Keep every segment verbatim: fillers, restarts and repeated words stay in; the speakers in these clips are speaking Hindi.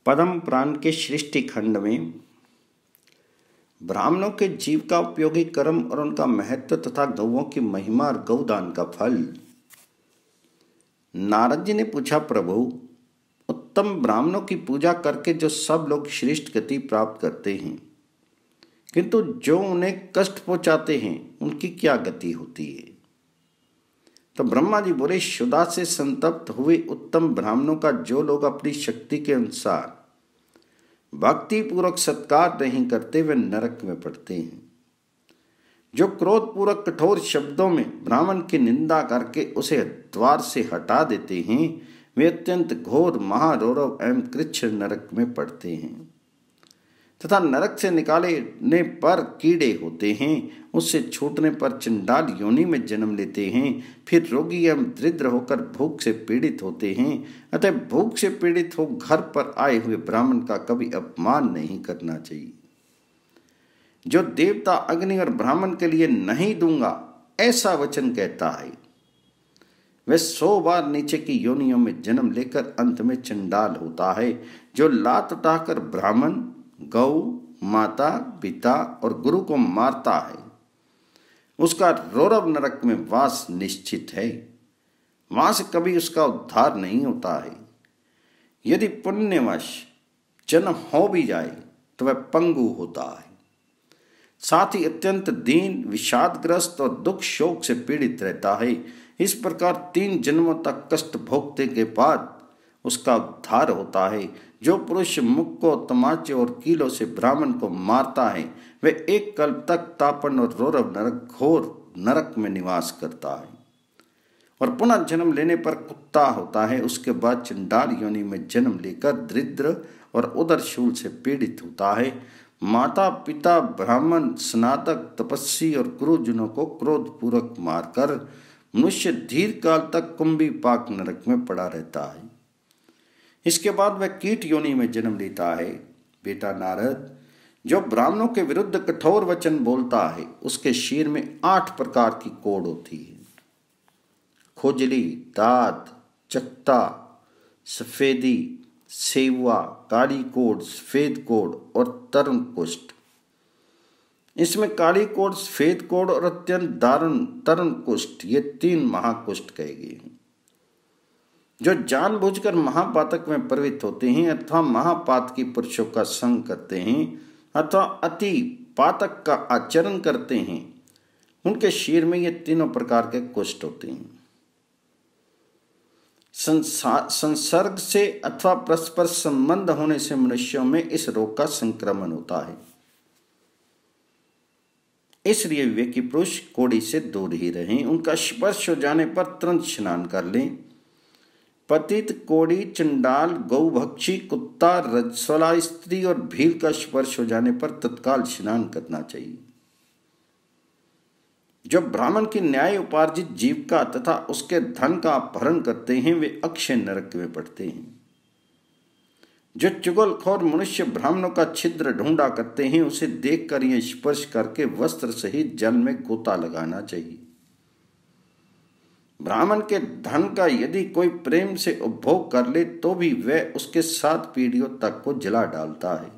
पद्म पुराण के सृष्टि खंड में ब्राह्मणों के जीविका उपयोगी कर्म और उनका महत्व तथा गौओं की महिमा और गौदान का फल। नारद जी ने पूछा, प्रभु, उत्तम ब्राह्मणों की पूजा करके जो सब लोग श्रेष्ठ गति प्राप्त करते हैं, किंतु जो उन्हें कष्ट पहुंचाते हैं उनकी क्या गति होती है? तो ब्रह्मा जी बोले, क्षुधा से संतप्त हुए उत्तम ब्राह्मणों का जो लोग अपनी शक्ति के अनुसार भक्ति पूर्वक सत्कार नहीं करते वे नरक में पड़ते हैं। जो क्रोध पूर्वक कठोर शब्दों में ब्राह्मण की निंदा करके उसे द्वार से हटा देते हैं वे अत्यंत घोर महारौरव एवं कृच्छ नरक में पड़ते हैं तथा नरक से निकालने पर कीड़े होते हैं, उससे छूटने पर चंडाल योनि में जन्म लेते हैं, फिर रोगी एवं दरिद्र होकर भूख से पीड़ित होते हैं। अतः भूख से पीड़ित हो घर पर आए हुए ब्राह्मण का कभी अपमान नहीं करना चाहिए। जो देवता अग्नि और ब्राह्मण के लिए नहीं दूंगा ऐसा वचन कहता है, वह सौ बार नीचे की योनियों में जन्म लेकर अंत में चंडाल होता है। जो लात उठाकर ब्राह्मण, गौ, माता, पिता और गुरु को मारता है उसका रौरव नरक में वास निश्चित है, वहां से कभी उसका उद्धार नहीं होता है। यदि पुण्यवश जन्म हो भी जाए तो वह पंगु होता है, साथ ही अत्यंत दीन, विषादग्रस्त और दुख शोक से पीड़ित रहता है। इस प्रकार तीन जन्मों तक कष्ट भोगने के बाद उसका उद्धार होता है। जो पुरुष मुक्को, तमाचे और कीलों से ब्राह्मण को मारता है वह एक कल्प तक तापन और रौरव नरक घोर नरक में निवास करता है और पुनः जन्म लेने पर कुत्ता होता है। उसके बाद चंडाल योनि में जन्म लेकर दरिद्र और उदर शूल से पीड़ित होता है। माता, पिता, ब्राह्मण, स्नातक, तपस्वी और गुरुजनों को क्रोध पूर्वक मारकर मनुष्य दीर्घ काल तक कुंभी पाक नरक में पड़ा रहता है। इसके बाद वह कीट योनि में जन्म लेता है। बेटा नारद, जो ब्राह्मणों के विरुद्ध कठोर वचन बोलता है उसके शरीर में आठ प्रकार की कोड़ होती है। खुजली, दांत, चकता, सफेदी, सेवा, काली कोड़, सफेद कोड़ और तरुण कुष्ठ। इसमें काली कोड़, सफेद कोड़ और अत्यंत दारुण तरुण कुष्ठ ये तीन महाकुष्ठ कहे गए हैं। जो जानबूझकर महापातक में प्रवृत्त होते हैं अथवा महापात की पुरुषों का संग करते हैं अथवा अति पातक का आचरण करते हैं, उनके शरीर में ये तीनों प्रकार के कुष्ठ होते हैं। संसर्ग से अथवा परस्पर संबंध होने से मनुष्यों में इस रोग का संक्रमण होता है। इसलिए विवेकी पुरुष कोड़ी से दूर ही रहें। उनका स्पर्श हो जाने पर तुरंत स्नान कर लें। पतित, कोड़ी, चंडाल, गौभक्षी, कुत्ता, रजस्वला स्त्री और भील का स्पर्श हो जाने पर तत्काल स्नान करना चाहिए। जो ब्राह्मण की न्याय उपार्जित जीविका तथा उसके धन का अपहरण करते हैं वे अक्षय नरक में पड़ते हैं। जो चुगलखोर मनुष्य ब्राह्मणों का छिद्र ढूंढा करते हैं उसे देखकर यह स्पर्श करके वस्त्र सहित जल में गोता लगाना चाहिए। ब्राह्मण के धन का यदि कोई प्रेम से उपभोग कर ले तो भी वह उसके सात पीढ़ियों तक को जला डालता है,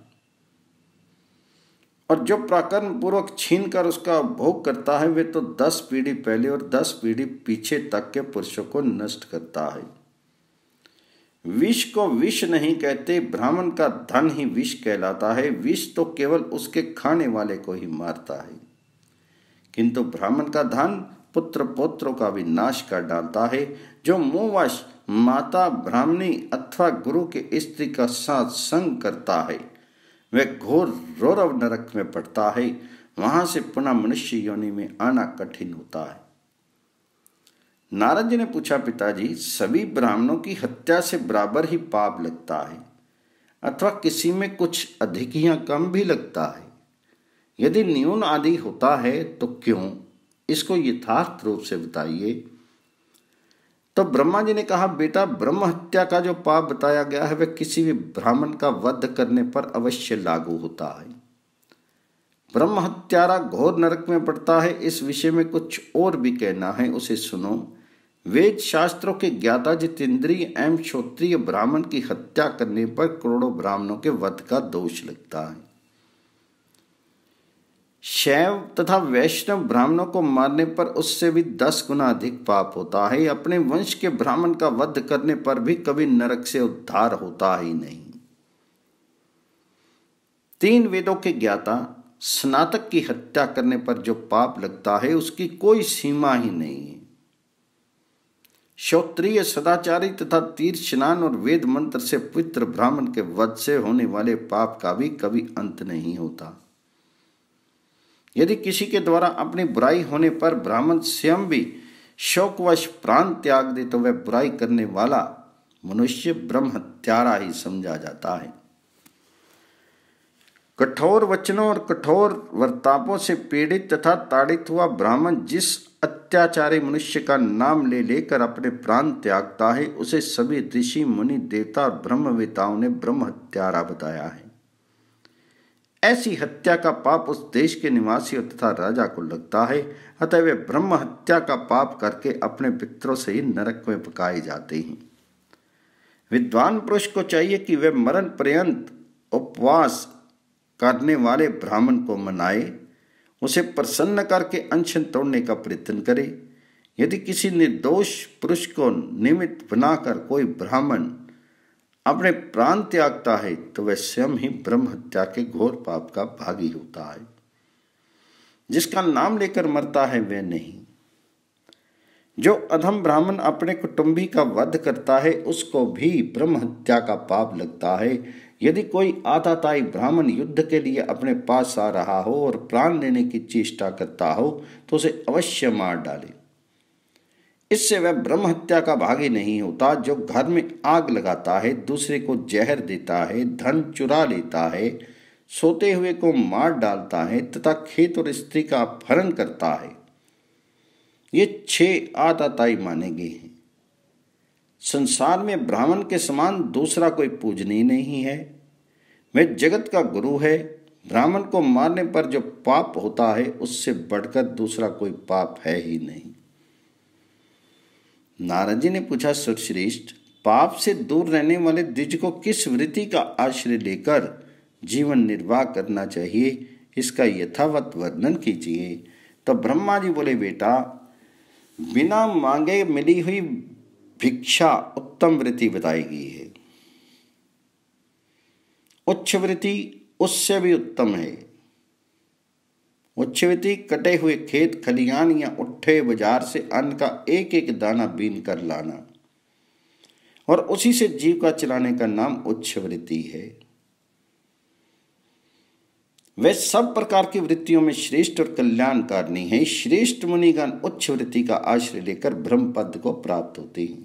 और जो प्राकर्म पूर्वक छीन कर उसका उपभोग करता है वे तो दस पीढ़ी पहले और दस पीढ़ी पीछे तक के पुरुषों को नष्ट करता है। विष को विष नहीं कहते, ब्राह्मण का धन ही विष कहलाता है। विष तो केवल उसके खाने वाले को ही मारता है, किंतु ब्राह्मण का धन पुत्र पौत्रों का भी नाश कर डालता है। जो मोहवश माता, ब्राह्मणी अथवा गुरु के स्त्री का साथ संग करता है वह घोर रौरव नरक में पड़ता है, वहां से पुनः मनुष्य योनि में आना कठिन होता है। नारद जी ने पूछा, पिताजी, सभी ब्राह्मणों की हत्या से बराबर ही पाप लगता है अथवा किसी में कुछ अधिक या कम भी लगता है? यदि न्यून आदि होता है तो क्यों? इसको यथार्थ रूप से बताइए। तो ब्रह्मा जी ने कहा, बेटा, ब्रह्म हत्या का जो पाप बताया गया है वह किसी भी ब्राह्मण का वध करने पर अवश्य लागू होता है। ब्रह्म हत्यारा घोर नरक में पड़ता है। इस विषय में कुछ और भी कहना है, उसे सुनो। वेद शास्त्रों के ज्ञाता जितेंद्रिय एवं क्षत्रिय ब्राह्मण की हत्या करने पर करोड़ों ब्राह्मणों के वध का दोष लगता है। शैव तथा वैष्णव ब्राह्मणों को मारने पर उससे भी दस गुना अधिक पाप होता है। अपने वंश के ब्राह्मण का वध करने पर भी कभी नरक से उद्धार होता ही नहीं। तीन वेदों के ज्ञाता स्नातक की हत्या करने पर जो पाप लगता है उसकी कोई सीमा ही नहीं है। क्षत्रिय सदाचारी तथा तीर्थ स्नान और वेद मंत्र से पवित्र ब्राह्मण के वध से होने वाले पाप का भी कभी अंत नहीं होता। यदि किसी के द्वारा अपनी बुराई होने पर ब्राह्मण स्वयं भी शोकवश प्राण त्याग दे तो वह बुराई करने वाला मनुष्य ब्रह्म हत्यारा ही समझा जाता है। कठोर वचनों और कठोर वर्तापों से पीड़ित तथा ताड़ित हुआ ब्राह्मण जिस अत्याचारी मनुष्य का नाम ले लेकर अपने प्राण त्यागता है उसे सभी ऋषि मुनि देवता और ब्रह्मवेताओं ने ब्रह्म हत्यारा बताया है। ऐसी हत्या का पाप उस देश के निवासियों तथा राजा को लगता है, अतः वे ब्रह्म हत्या का पाप करके अपने पितरों से ही नरक में पकाए जाते हैं। विद्वान पुरुष को चाहिए कि वे मरण पर्यंत उपवास करने वाले ब्राह्मण को मनाए, उसे प्रसन्न करके अनशन तोड़ने का प्रयत्न करे। यदि किसी निर्दोष पुरुष को निमित्त बनाकर कोई ब्राह्मण अपने प्राण त्यागता है तो वह स्वयं ही ब्रह्म हत्या के घोर पाप का भागी होता है। जिसका नाम लेकर मरता है वह नहीं। जो अधम ब्राह्मण अपने कुटुंबी का वध करता है उसको भी ब्रह्म हत्या का पाप लगता है। यदि कोई आताताई ब्राह्मण युद्ध के लिए अपने पास आ रहा हो और प्राण लेने की चेष्टा करता हो तो उसे अवश्य मार डाले। इससे वह ब्रह्म हत्या का भागी नहीं होता। जो घर में आग लगाता है, दूसरे को जहर देता है, धन चुरा लेता है, सोते हुए को मार डालता है तथा खेत और स्त्री का अपहरण करता है, ये छह आताताई माने गए हैं। संसार में ब्राह्मण के समान दूसरा कोई पूजनीय नहीं है। वह जगत का गुरु है। ब्राह्मण को मारने पर जो पाप होता है उससे बढ़कर दूसरा कोई पाप है ही नहीं। नारद जी ने पूछा, सुरश्रेष्ठ, पाप से दूर रहने वाले द्विज को किस वृत्ति का आश्रय लेकर जीवन निर्वाह करना चाहिए, इसका यथावत वर्णन कीजिए। तो ब्रह्मा जी बोले, बेटा, बिना मांगे मिली हुई भिक्षा उत्तम वृत्ति बताई गई है। उच्च वृत्ति उससे भी उत्तम है। उच्च वृत्ति कटे हुए खेत खलियान या उठे बाजार से अन्न का एक एक दाना बीन कर लाना और उसी से जीविका चलाने का नाम उच्च वृत्ति है। वे सब प्रकार की वृत्तियों में श्रेष्ठ और कल्याणकारिणी है। श्रेष्ठ मुनिगण उच्च वृत्ति का आश्रय लेकर ब्रह्म पद को प्राप्त होते हैं।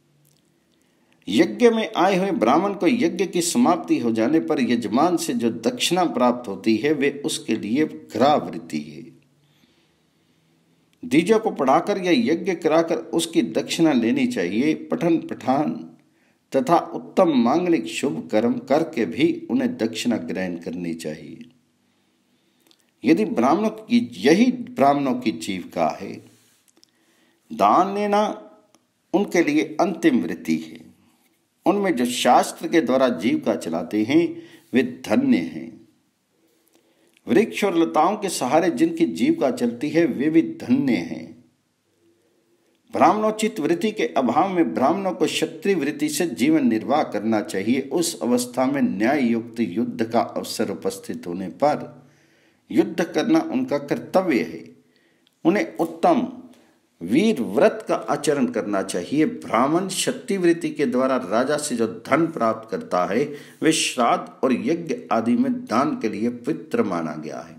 यज्ञ में आए हुए ब्राह्मण को यज्ञ की समाप्ति हो जाने पर यजमान से जो दक्षिणा प्राप्त होती है वे उसके लिए घ्रावृत्ति है। द्विजों को पढ़ाकर या यज्ञ कराकर उसकी दक्षिणा लेनी चाहिए। पठन पठान तथा उत्तम मांगलिक शुभ कर्म करके भी उन्हें दक्षिणा ग्रहण करनी चाहिए। यदि ब्राह्मणों की यही ब्राह्मणों की जीविका है, दान लेना उनके लिए अंतिम वृत्ति है। उनमें जो शास्त्र के द्वारा जीविका चलाते हैं वे धन्य हैं। वृक्ष और लताओं के सहारे जिनकी जीविका चलती है वे भी धन्य हैं। ब्राह्मणोचित वृत्ति के अभाव में ब्राह्मणों को क्षत्रिय वृत्ति से जीवन निर्वाह करना चाहिए। उस अवस्था में न्याय युक्त युद्ध का अवसर उपस्थित होने पर युद्ध करना उनका कर्तव्य है। उन्हें उत्तम वीर व्रत का आचरण करना चाहिए। ब्राह्मण क्षत्रिय वृत्ति के द्वारा राजा से जो धन प्राप्त करता है वे श्राद्ध और यज्ञ आदि में दान के लिए पवित्र माना गया है।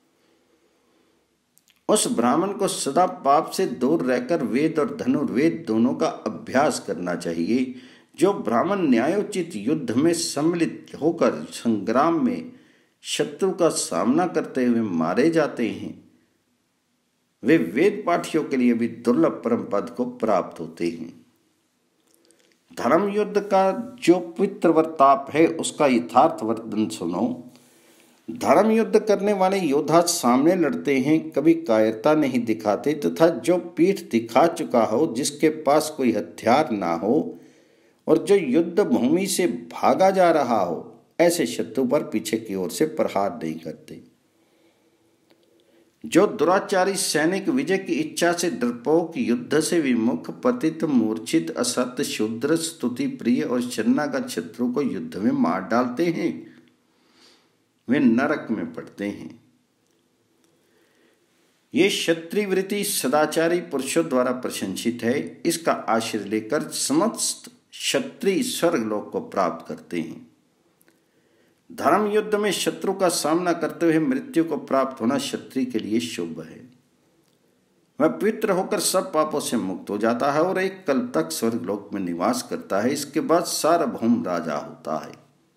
उस ब्राह्मण को सदा पाप से दूर रहकर वेद और धनुर्वेद दोनों का अभ्यास करना चाहिए। जो ब्राह्मण न्यायोचित युद्ध में सम्मिलित होकर संग्राम में शत्रु का सामना करते हुए मारे जाते हैं वे वेद पाठियों के लिए भी दुर्लभ परम पद को प्राप्त होते हैं। धर्म युद्ध का जो पवित्र वर्ताप है उसका यथार्थ वर्णन सुनो। धर्म युद्ध करने वाले योद्धा सामने लड़ते हैं, कभी कायरता नहीं दिखाते तथा जो पीठ दिखा चुका हो, जिसके पास कोई हथियार ना हो और जो युद्ध भूमि से भागा जा रहा हो, ऐसे शत्रु पर पीछे की ओर से प्रहार नहीं करते। जो दुराचारी सैनिक विजय की इच्छा से डरपोक, युद्ध से विमुख, पतित, मूर्छित, असत, शूद्र, स्तुति प्रिय और शरणागत शत्रु को युद्ध में मार डालते हैं, वे नरक में पड़ते हैं। ये क्षत्रिय वृत्ति सदाचारी पुरुषों द्वारा प्रशंसित है। इसका आश्रय लेकर समस्त क्षत्रिय स्वर्गलोक को प्राप्त करते हैं। धर्म युद्ध में शत्रु का सामना करते हुए मृत्यु को प्राप्त होना क्षत्रिय के लिए शुभ है। वह पवित्र होकर सब पापों से मुक्त हो जाता है और एक कल तक स्वर्गलोक में निवास करता है। इसके बाद सार्वभौम राजा होता है।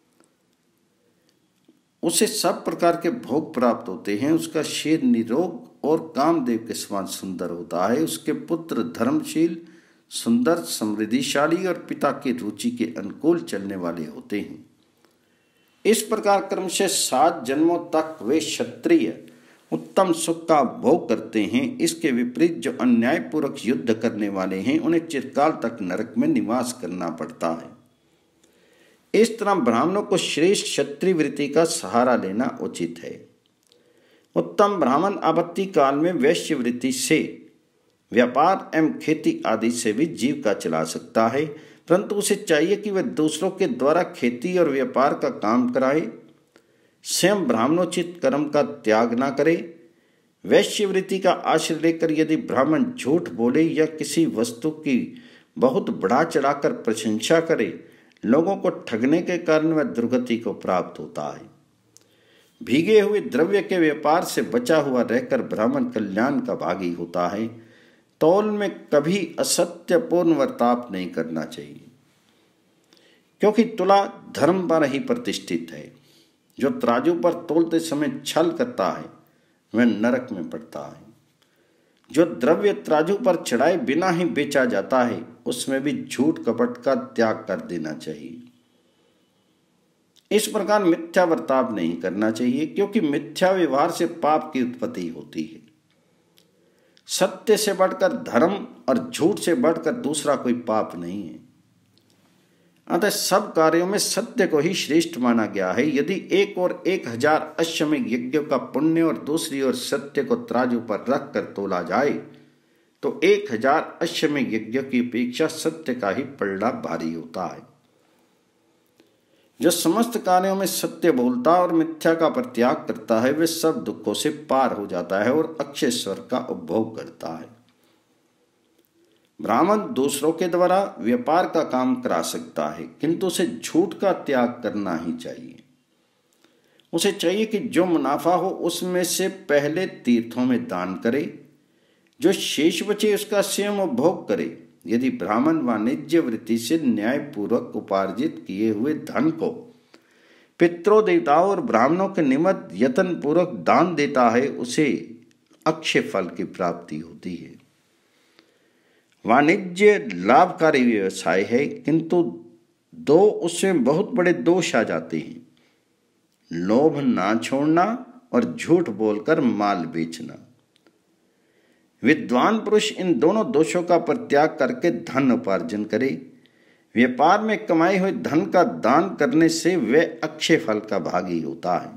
उसे सब प्रकार के भोग प्राप्त होते हैं। उसका शरीर निरोग और कामदेव के समान सुंदर होता है। उसके पुत्र धर्मशील, सुंदर, समृद्धिशाली और पिता की रुचि के अनुकूल चलने वाले होते हैं। इस प्रकार क्रम से सात जन्मों तक वे क्षत्रिय उत्तम सुख का भोग करते हैं। इसके विपरीत जो अन्यायपूर्वक युद्ध करने वाले हैं, उन्हें चिरकाल तक नरक में निवास करना पड़ता है। इस तरह ब्राह्मणों को श्रेष्ठ क्षत्रिय वृत्ति का सहारा लेना उचित है। उत्तम ब्राह्मण आपत्ति काल में वैश्य वृत्ति से व्यापार एवं खेती आदि से भी जीविका चला सकता है, परंतु उसे चाहिए कि वह दूसरों के द्वारा खेती और व्यापार का काम कराए, स्वयं ब्राह्मणोचित कर्म का त्याग ना करे। वैश्य वृत्ति का आश्रय लेकर यदि ब्राह्मण झूठ बोले या किसी वस्तु की बहुत बढ़ा चढ़ाकर प्रशंसा करे, लोगों को ठगने के कारण वह दुर्गति को प्राप्त होता है। भीगे हुए द्रव्य के व्यापार से बचा हुआ रहकर ब्राह्मण कल्याण का भागी होता है। तौल में कभी असत्यपूर्ण वर्ताप नहीं करना चाहिए, क्योंकि तुला धर्म पर ही प्रतिष्ठित है। जो तराजू पर तोलते समय छल करता है, वह नरक में पड़ता है। जो द्रव्य तराजू पर चढ़ाए बिना ही बेचा जाता है, उसमें भी झूठ कपट का त्याग कर देना चाहिए। इस प्रकार मिथ्या वर्ताव नहीं करना चाहिए, क्योंकि मिथ्या व्यवहार से पाप की उत्पत्ति होती है। सत्य से बढ़कर धर्म और झूठ से बढ़कर दूसरा कोई पाप नहीं है। अतः सब कार्यों में सत्य को ही श्रेष्ठ माना गया है। यदि एक और एक हजार अश्वमेध यज्ञों का पुण्य और दूसरी ओर सत्य को तराजू पर रख कर तोला जाए, तो एक हजार अश्वमेध यज्ञों की अपेक्षा सत्य का ही पलड़ा भारी होता है। जो समस्त कार्यों में सत्य बोलता और मिथ्या का परित्याग करता है, वे सब दुखों से पार हो जाता है और अक्षय स्वर्ग का उपभोग करता है। ब्राह्मण दूसरों के द्वारा व्यापार का काम करा सकता है, किंतु उसे झूठ का त्याग करना ही चाहिए। उसे चाहिए कि जो मुनाफा हो उसमें से पहले तीर्थों में दान करे, जो शेष बचे उसका स्वयं उपभोग करे। यदि ब्राह्मण वाणिज्य वृत्ति से न्यायपूर्वक उपार्जित किए हुए धन को पितरों, देवताओं और ब्राह्मणों के निमित्त यत्न पूर्वक दान देता है, उसे अक्षय फल की प्राप्ति होती है। वाणिज्य लाभकारी व्यवसाय है, किंतु दो उसमें बहुत बड़े दोष आ जाते हैं: लोभ ना छोड़ना और झूठ बोलकर माल बेचना। विद्वान पुरुष इन दोनों दोषों का परित्याग करके धन उपार्जन करे। व्यापार में कमाए हुए धन का दान करने से वह अक्षय फल का भागी होता है।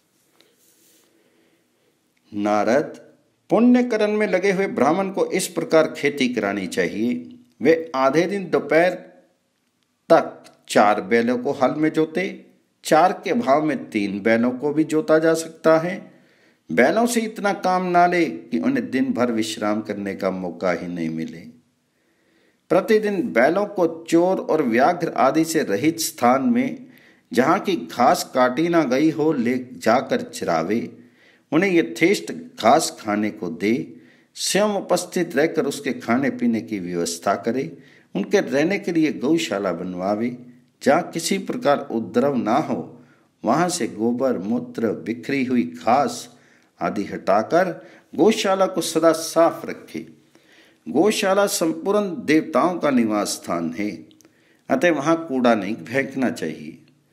नारद, पुण्यकरण में लगे हुए ब्राह्मण को इस प्रकार खेती करानी चाहिए। वे आधे दिन दोपहर तक चार बैलों को हल में जोते। चार के भाव में तीन बैलों को भी जोता जा सकता है। बैलों से इतना काम ना ले कि उन्हें दिन भर विश्राम करने का मौका ही नहीं मिले। प्रतिदिन बैलों को चोर और व्याघ्र आदि से रहित स्थान में, जहाँ की घास काटी ना गई हो, ले जाकर चरावे। उन्हें यथेष्ट घास खाने को दे। स्वयं उपस्थित रहकर उसके खाने पीने की व्यवस्था करे। उनके रहने के लिए गौशाला बनवावे। जहाँ किसी प्रकार उपद्रव ना हो, वहाँ से गोबर, मूत्र, बिखरी हुई घास आदि हटाकर गौशाला को सदा साफ रखे। गौशाला संपूर्ण देवताओं का निवास स्थान है, अतः वहाँ कूड़ा नहीं फेंकना चाहिए।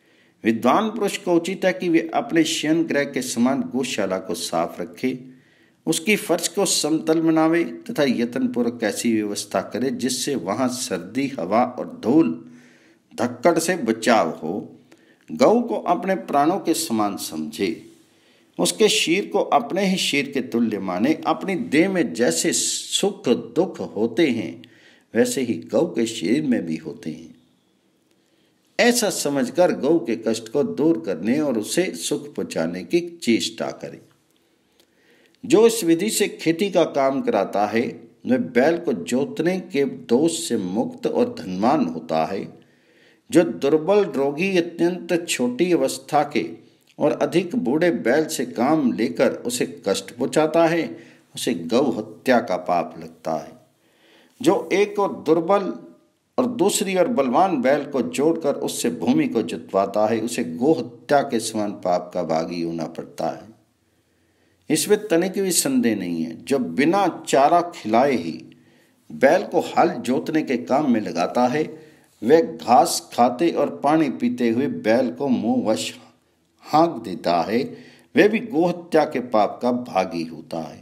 विद्वान पुरुष को उचित है कि वे अपने शयन गृह के समान गौशाला को साफ रखे, उसकी फर्श को समतल बनावे तथा यत्नपूर्वक ऐसी व्यवस्था करे जिससे वहां सर्दी, हवा और धूल धक्कड़ से बचाव हो। गौ को अपने प्राणों के समान समझे, उसके शीर को अपने ही शीर के तुल्य माने। अपनी देह में जैसे सुख दुख होते हैं वैसे ही गौ के शरीर में भी होते हैं। ऐसा समझकर गौ के कष्ट को दूर करने और उसे सुख पहुंचाने की चेष्टा करें। जो इस विधि से खेती का काम कराता है वह बैल को जोतने के दोष से मुक्त और धनवान होता है। जो दुर्बल, रोगी, अत्यंत छोटी अवस्था के और अधिक बूढ़े बैल से काम लेकर उसे कष्ट पहुंचाता है उसे गौ हत्या का पाप लगता है। जो एक और दुर्बल और दूसरी और बलवान बैल को जोड़कर उससे भूमि को जुतवाता है उसे गौ हत्या के समान पाप का भागी होना पड़ता है। इसमें तनिक भी संदेह नहीं है। जो बिना चारा खिलाए ही बैल को हल जोतने के काम में लगाता है वह घास खाते और पानी पीते हुए बैल को मुंह वश हाँक देता है, वह भी गोहत्या के पाप का भागी होता है।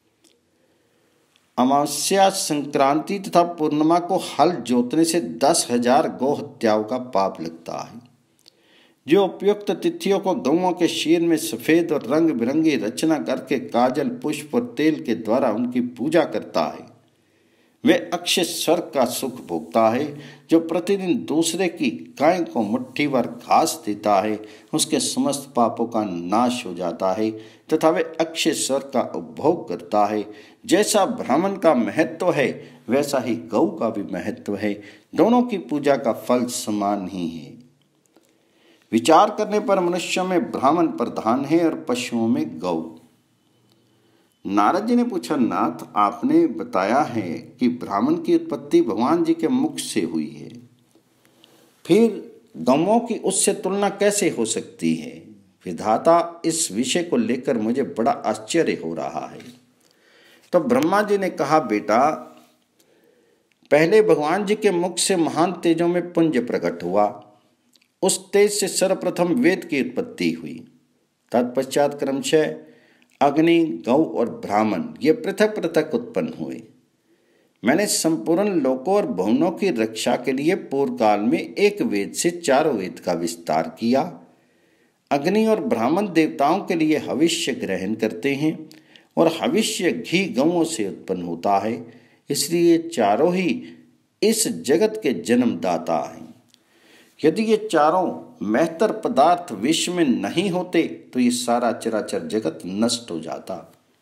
अमावस्या, संक्रांति तथा पूर्णिमा को हल जोतने से दस हजार गौ हत्याओं का पाप लगता है। जो उपयुक्त तिथियों को गौओं के शीर में सफेद और रंग बिरंगी रचना करके काजल, पुष्प और तेल के द्वारा उनकी पूजा करता है वह अक्षय स्वर्ग का सुख भोगता है। जो प्रतिदिन दूसरे की गाय को मुट्ठी भर घास देता है उसके समस्त पापों का नाश हो जाता है तथा वह अक्षय स्वर्ग का उपभोग करता है। जैसा ब्राह्मण का महत्व है वैसा ही गौ का भी महत्व है। दोनों की पूजा का फल समान ही है। विचार करने पर मनुष्यों में ब्राह्मण प्रधान है और पशुओं में गौ। नारद जी ने पूछा, नाथ आपने बताया है कि ब्राह्मण की उत्पत्ति भगवान जी के मुख से हुई है, फिर गौओं की उससे तुलना कैसे हो सकती है? विधाता, इस विषय को लेकर मुझे बड़ा आश्चर्य हो रहा है। तो ब्रह्मा जी ने कहा, बेटा पहले भगवान जी के मुख से महान तेजों में पुंज प्रकट हुआ, उस तेज से सर्वप्रथम वेद की उत्पत्ति हुई। तत्पश्चात क्रमशः अग्नि, गौ और ब्राह्मण ये पृथक पृथक उत्पन्न हुए। मैंने संपूर्ण लोकों और भुवनों की रक्षा के लिए पूर्व काल में एक वेद से चारों वेद का विस्तार किया। अग्नि और ब्राह्मण देवताओं के लिए हविष्य ग्रहण करते हैं और हविष्य घी गौओं से उत्पन्न होता है, इसलिए चारों ही इस जगत के जन्मदाता हैं। यदि ये चारों महतर पदार्थ विश्व में नहीं होते तो ये सारा चराचर जगत नष्ट हो जाता।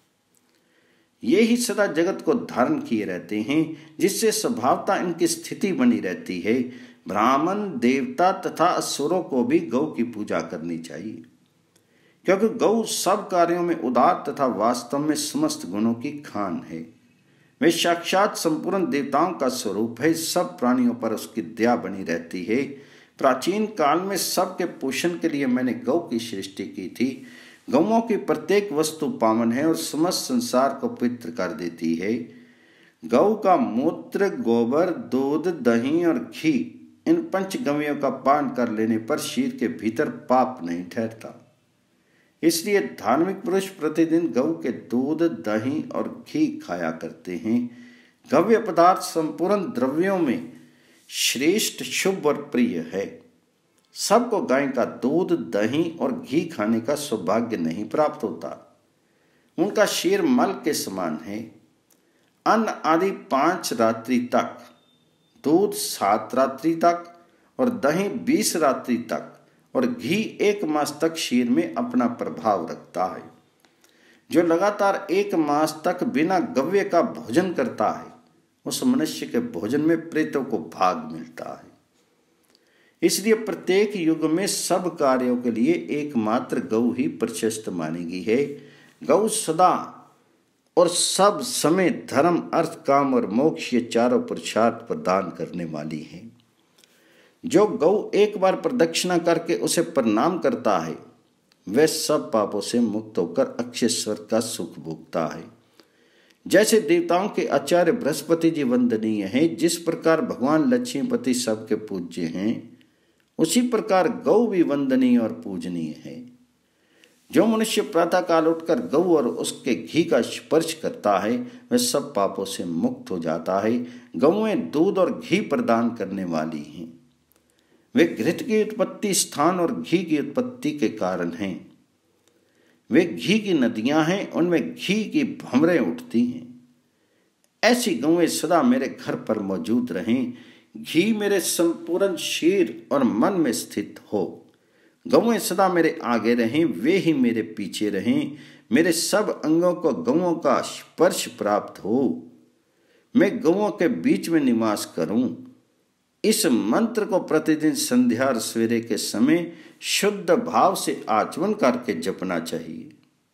ये ही सदा जगत को धारण किए रहते हैं, जिससे स्वभावता इनकी स्थिति बनी रहती है। ब्राह्मण, देवता तथा असुरों को भी गौ की पूजा करनी चाहिए, क्योंकि गौ सब कार्यों में उदार तथा वास्तव में समस्त गुणों की खान है। वे साक्षात संपूर्ण देवताओं का स्वरूप है। सब प्राणियों पर उसकी दया बनी रहती है। प्राचीन काल में सबके पोषण के लिए मैंने गौ की सृष्टि की थी। गौओं की प्रत्येक वस्तु पावन है और समस्त संसार को पवित्र कर देती है। गौ का मूत्र, गोबर, दूध, दही और घी, इन पंचगव्यों का पान कर लेने पर शरीर के भीतर पाप नहीं ठहरता। इसलिए धार्मिक पुरुष प्रतिदिन गौ के दूध, दही और घी खाया करते हैं। गव्य पदार्थ संपूर्ण द्रव्यों में श्रेष्ठ, शुभ और प्रिय है। सबको गाय का दूध, दही और घी खाने का सौभाग्य नहीं प्राप्त होता। उनका शीर मल के समान है। अन्न आदि पांच रात्रि तक, दूध सात रात्रि तक और दही बीस रात्रि तक और घी एक मास तक शीर में अपना प्रभाव रखता है। जो लगातार एक मास तक बिना गव्य का भोजन करता है उस मनुष्य के भोजन में प्रेतों को भाग मिलता है। इसलिए प्रत्येक युग में सब कार्यों के लिए एकमात्र गौ ही प्रशस्त मानी गई है। गौ सदा और सब समय धर्म, अर्थ, काम और मोक्ष ये चारों पुरुषार्थ प्रदान करने वाली है। जो गौ एक बार प्रदक्षिणा करके उसे प्रणाम करता है वह सब पापों से मुक्त होकर अक्षय स्वर्ग का सुख भोगता है। जैसे देवताओं के आचार्य बृहस्पति जी वंदनीय हैं, जिस प्रकार भगवान लक्ष्मीपति सबके पूज्य हैं, उसी प्रकार गौ भी वंदनीय और पूजनीय है। जो मनुष्य प्रातः काल उठकर गौ और उसके घी का स्पर्श करता है वह सब पापों से मुक्त हो जाता है। गौएं दूध और घी प्रदान करने वाली हैं। वे घृत की उत्पत्ति स्थान और घी की उत्पत्ति के कारण हैं। वे घी की नदियां हैं, उनमें घी की भंवरें उठती हैं। ऐसी गौएं सदा मेरे घर पर मौजूद रहें। घी मेरे संपूर्ण शरीर और मन में स्थित हो। गौएं सदा मेरे आगे रहें, वे ही मेरे पीछे रहें। मेरे सब अंगों को गौओं का स्पर्श प्राप्त हो। मैं गौओं के बीच में निवास करूं। इस मंत्र को प्रतिदिन संध्या और सवेरे के समय शुद्ध भाव से आचमन करके जपना चाहिए।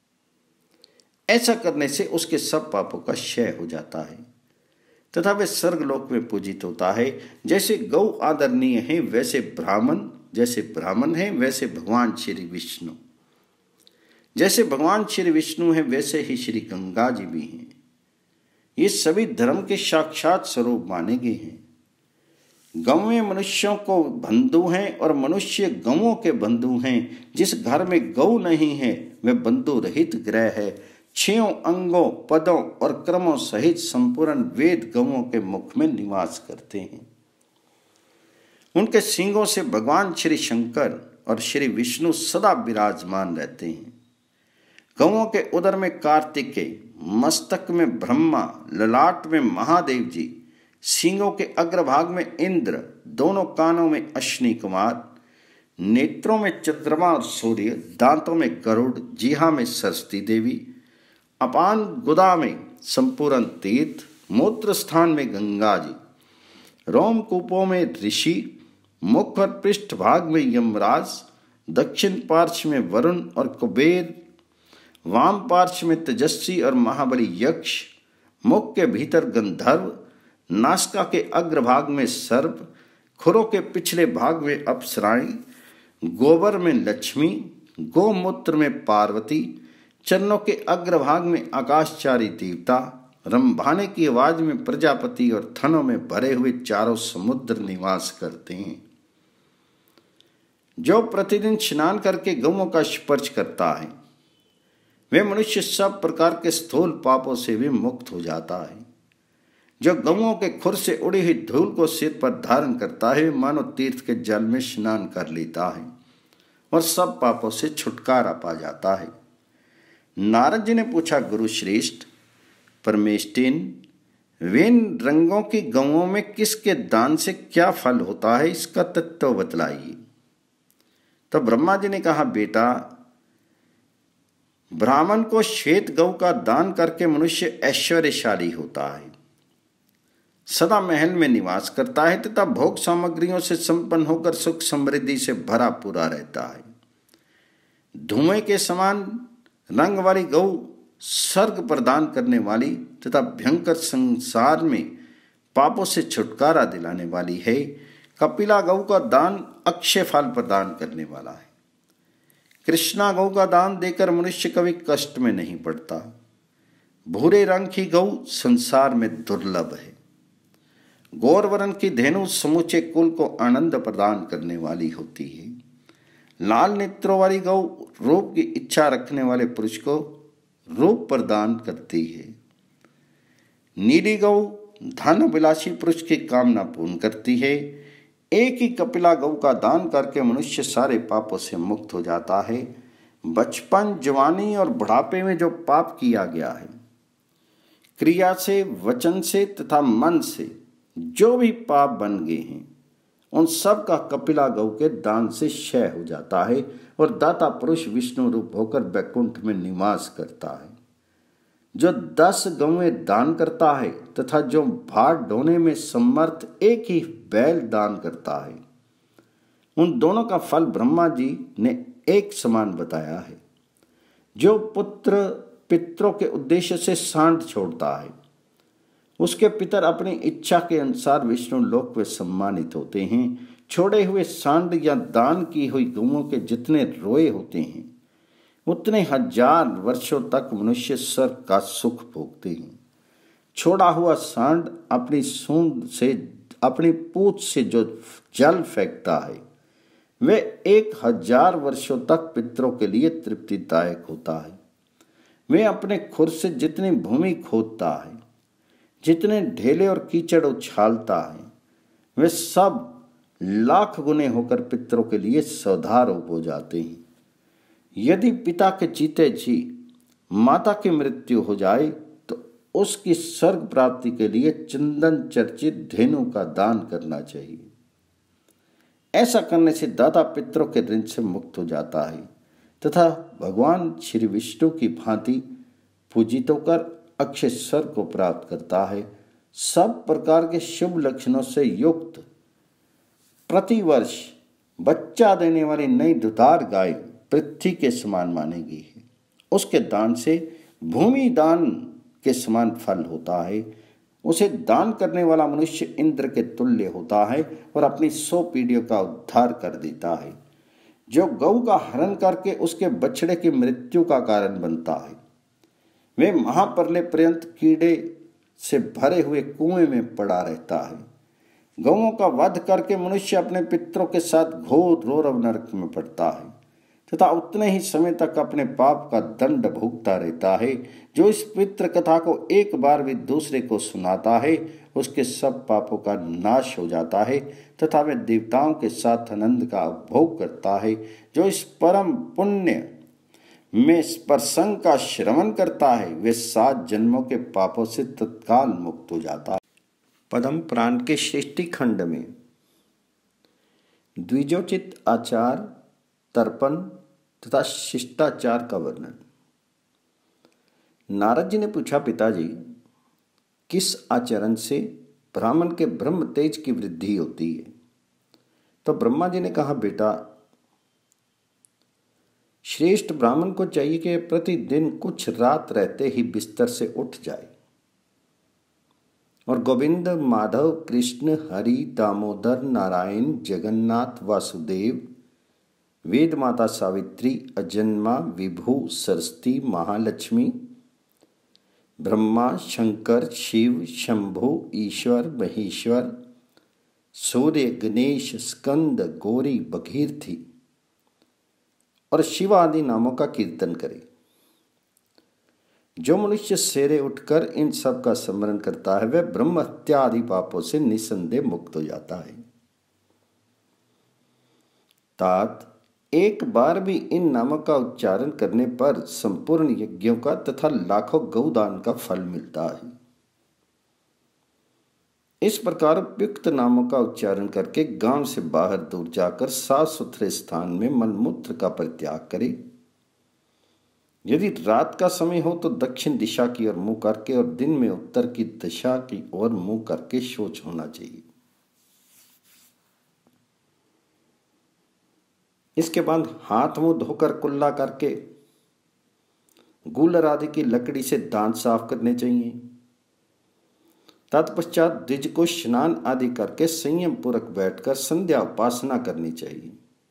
ऐसा करने से उसके सब पापों का क्षय हो जाता है तथा वे स्वर्गलोक में पूजित होता है। जैसे गौ आदरणीय है वैसे ब्राह्मण जैसे ब्राह्मण है वैसे भगवान श्री विष्णु, जैसे भगवान श्री विष्णु है वैसे ही श्री गंगा जी भी हैं। ये सभी धर्म के साक्षात स्वरूप माने गए हैं। गौएं मनुष्यों को बंधु हैं और मनुष्य गौओं के बंधु हैं। जिस घर में गौ नहीं है वह बंधु रहित ग्रह है। छयों अंगों, पदों और क्रमों सहित संपूर्ण वेद गौओं के मुख में निवास करते हैं। उनके सींगों से भगवान श्री शंकर और श्री विष्णु सदा विराजमान रहते हैं। गौओं के उदर में कार्तिकेय, मस्तक में ब्रह्मा, ललाट में महादेव जी, सींगों के अग्रभाग में इंद्र, दोनों कानों में अश्विनी कुमार, नेत्रों में चंद्रमा और सूर्य, दांतों में गरुड़, जीहा में सरस्वती देवी, अपान गुदा में संपूर्ण तीर्थ, मूत्र स्थान में गंगा जी, रोमकूपों में ऋषि, मुख और पृष्ठ भाग में यमराज, दक्षिण पार्श्व में वरुण और कुबेर, वाम पार्श्व में तेजस्वी और महाबली यक्ष, मुख के भीतर गंधर्व, नासिका के अग्रभाग में सर्प, खुरों के पिछले भाग में अप्सराएं, गोबर में लक्ष्मी, गोमूत्र में पार्वती, चरणों के अग्रभाग में आकाशचारी देवता, रंभाने की आवाज में प्रजापति और थनों में भरे हुए चारों समुद्र निवास करते हैं। जो प्रतिदिन स्नान करके गौओं का स्पर्श करता है वे मनुष्य सब प्रकार के स्थूल पापों से भी मुक्त हो जाता है। जो गौओं के खुर से उड़ी हुई धूल को सिर पर धारण करता है मानो तीर्थ के जल में स्नान कर लेता है और सब पापों से छुटकारा पा जाता है। नारद जी ने पूछा, गुरु श्रेष्ठ परमेष्टिन, विन रंगों की गौओं में किसके दान से क्या फल होता है, इसका तत्व बतलाइए। तो ब्रह्मा जी ने कहा, बेटा, ब्राह्मण को श्वेत गौ का दान करके मनुष्य ऐश्वर्यशाली होता है, सदा महल में निवास करता है तथा भोग सामग्रियों से संपन्न होकर सुख समृद्धि से भरा पूरा रहता है। धुएं के समान रंग वाली गौ स्वर्ग प्रदान करने वाली तथा भयंकर संसार में पापों से छुटकारा दिलाने वाली है। कपिला गौ का दान अक्षय फल प्रदान करने वाला है। कृष्णा गौ का दान देकर मनुष्य कभी कष्ट में नहीं पड़ता। भूरे रंग की गौ संसार में दुर्लभ है। गौरवर्ण की धेनु समूचे कुल को आनंद प्रदान करने वाली होती है। लाल नेत्रों वाली गौ रूप की इच्छा रखने वाले पुरुष को रूप प्रदान करती है। नीली गौ धन विलासी पुरुष की कामना पूर्ण करती है। एक ही कपिला गौ का दान करके मनुष्य सारे पापों से मुक्त हो जाता है। बचपन, जवानी और बुढ़ापे में जो पाप किया गया है, क्रिया से, वचन से तथा मन से जो भी पाप बन गए हैं, उन सब का कपिला गौ के दान से क्षय हो जाता है और दाता पुरुष विष्णु रूप होकर वैकुंठ में निवास करता है। जो दस गौएं दान करता है तथा जो भार ढोने में समर्थ एक ही बैल दान करता है, उन दोनों का फल ब्रह्मा जी ने एक समान बताया है। जो पुत्र पितरों के उद्देश्य से सांड छोड़ता है, उसके पितर अपनी इच्छा के अनुसार विष्णु लोक में सम्मानित होते हैं। छोड़े हुए सांड या दान की हुई गौओं के जितने रोए होते हैं, उतने हजार वर्षों तक मनुष्य स्वर्ग का सुख भोगते हैं। छोड़ा हुआ सांड अपनी सूंड से, अपनी पूंछ से जो जल फेंकता है, वे एक हजार वर्षों तक पितरों के लिए तृप्तिदायक होता है। वे अपने खुर से जितनी भूमि खोदता है, जितने ढेले और कीचड़ उछालता है, वे सब लाख गुने होकर पितरों के लिए सौधारूप हो जाते हैं। यदि पिता के जीते जी माता की मृत्यु हो जाए तो उसकी स्वर्ग प्राप्ति के लिए चंदन चर्चित धेनु का दान करना चाहिए। ऐसा करने से दाता पितरों के ऋण से मुक्त हो जाता है तथा भगवान श्री विष्णु की भांति पूजित होकर अक्षय स्वर्ग को प्राप्त करता है। सब प्रकार के शुभ लक्षणों से युक्त प्रतिवर्ष बच्चा देने वाली नई दुधार गाय पृथ्वी के समान मानी गई है। उसके दान से भूमि दान के समान फल होता है। उसे दान करने वाला मनुष्य इंद्र के तुल्य होता है और अपनी सौ पीढ़ियों का उद्धार कर देता है। जो गौ का हरण करके उसके बछड़े की मृत्यु का कारण बनता है, वे महाप्रलय पर्यंत कीड़े से भरे हुए कुएं में पड़ा रहता है। गौओं का वध करके मनुष्य अपने पितरों के साथ घोर रौरव नरक में पड़ता है तथा उतने ही समय तक अपने पाप का दंड भुगता रहता है। जो इस पितृ कथा को एक बार भी दूसरे को सुनाता है, उसके सब पापों का नाश हो जाता है तथा वह देवताओं के साथ आनंद का उपभोग करता है। जो इस परम पुण्य में प्रसंग का श्रवण करता है, वे सात जन्मों के पापों से तत्काल मुक्त हो जाता है। पद्म पुराण के सृष्टि खंड में द्विजोचित आचार, तर्पण तथा शिष्टाचार का वर्णन। नारद जी ने पूछा, पिताजी, किस आचरण से ब्राह्मण के ब्रह्म तेज की वृद्धि होती है? तो ब्रह्मा जी ने कहा, बेटा, श्रेष्ठ ब्राह्मण को चाहिए कि प्रतिदिन कुछ रात रहते ही बिस्तर से उठ जाए और गोविंद, माधव, कृष्ण, हरि, दामोदर, नारायण, जगन्नाथ, वासुदेव, वेद माता सावित्री, अजन्मा, विभु, सरस्वती, महालक्ष्मी, ब्रह्मा, शंकर, शिव, शंभु, ईश्वर, महेश्वर, सूर्य, गणेश, स्कंद, गौरी, भगीरथी और शिव आदि नामों का कीर्तन करे। जो मनुष्य सवेरे उठकर इन सब का स्मरण करता है, वह ब्रह्म हत्या आदि पापों से निसंदेह मुक्त हो जाता है। तात एक बार भी इन नामों का उच्चारण करने पर संपूर्ण यज्ञों का तथा लाखों गौदान का फल मिलता है। इस प्रकार उपयुक्त नामों का उच्चारण करके गांव से बाहर दूर जाकर साफ सुथरे स्थान में मलमूत्र का परित्याग करे। यदि रात का समय हो तो दक्षिण दिशा की ओर मुंह करके और दिन में उत्तर की दिशा की ओर मुंह करके शौच होना चाहिए। इसके बाद हाथ मुंह धोकर कुल्ला करके गूलर आदि की लकड़ी से दांत साफ करने चाहिए। तत्पश्चात द्विज को स्नान आदि करके संयम पूर्वक बैठकर संध्या उपासना करनी चाहिए।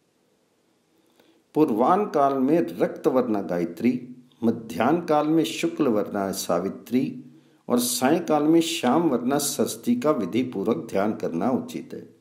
पूर्वान काल में रक्त वर्णा गायत्री, मध्यान्ह काल में शुक्ल वर्णा सावित्री और सायंकाल में श्याम वर्णा सरस्वती का विधि पूर्वक ध्यान करना उचित है।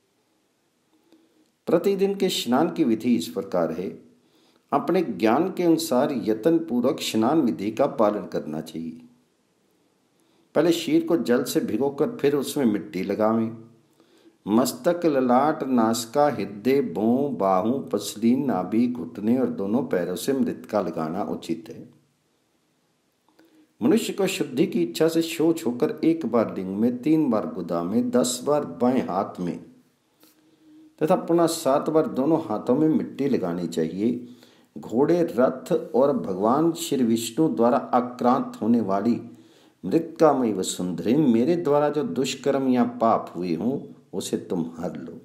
प्रतिदिन के स्नान की विधि इस प्रकार है। अपने ज्ञान के अनुसार यत्न पूर्वक स्नान विधि का पालन करना चाहिए। पहले शीर को जल से भिगोकर फिर उसमें मिट्टी लगावें। मस्तक, ललाट, नासिका, हृदय, भौं, बाहु, पसली, नाभि, घुटने और दोनों पैरों से मृतिका लगाना उचित है। मनुष्य को शुद्धि की इच्छा से शौच होकर एक बार लिंग में, तीन बार गुदा में, दस बार बाएं हाथ में तथा पुनः सात बार दोनों हाथों में मिट्टी लगानी चाहिए। घोड़े, रथ और भगवान श्री विष्णु द्वारा आक्रांत होने वाली मृतिकामयी वसुंधरे, मेरे द्वारा जो दुष्कर्म या पाप हुए हों उसे तुम हर लो।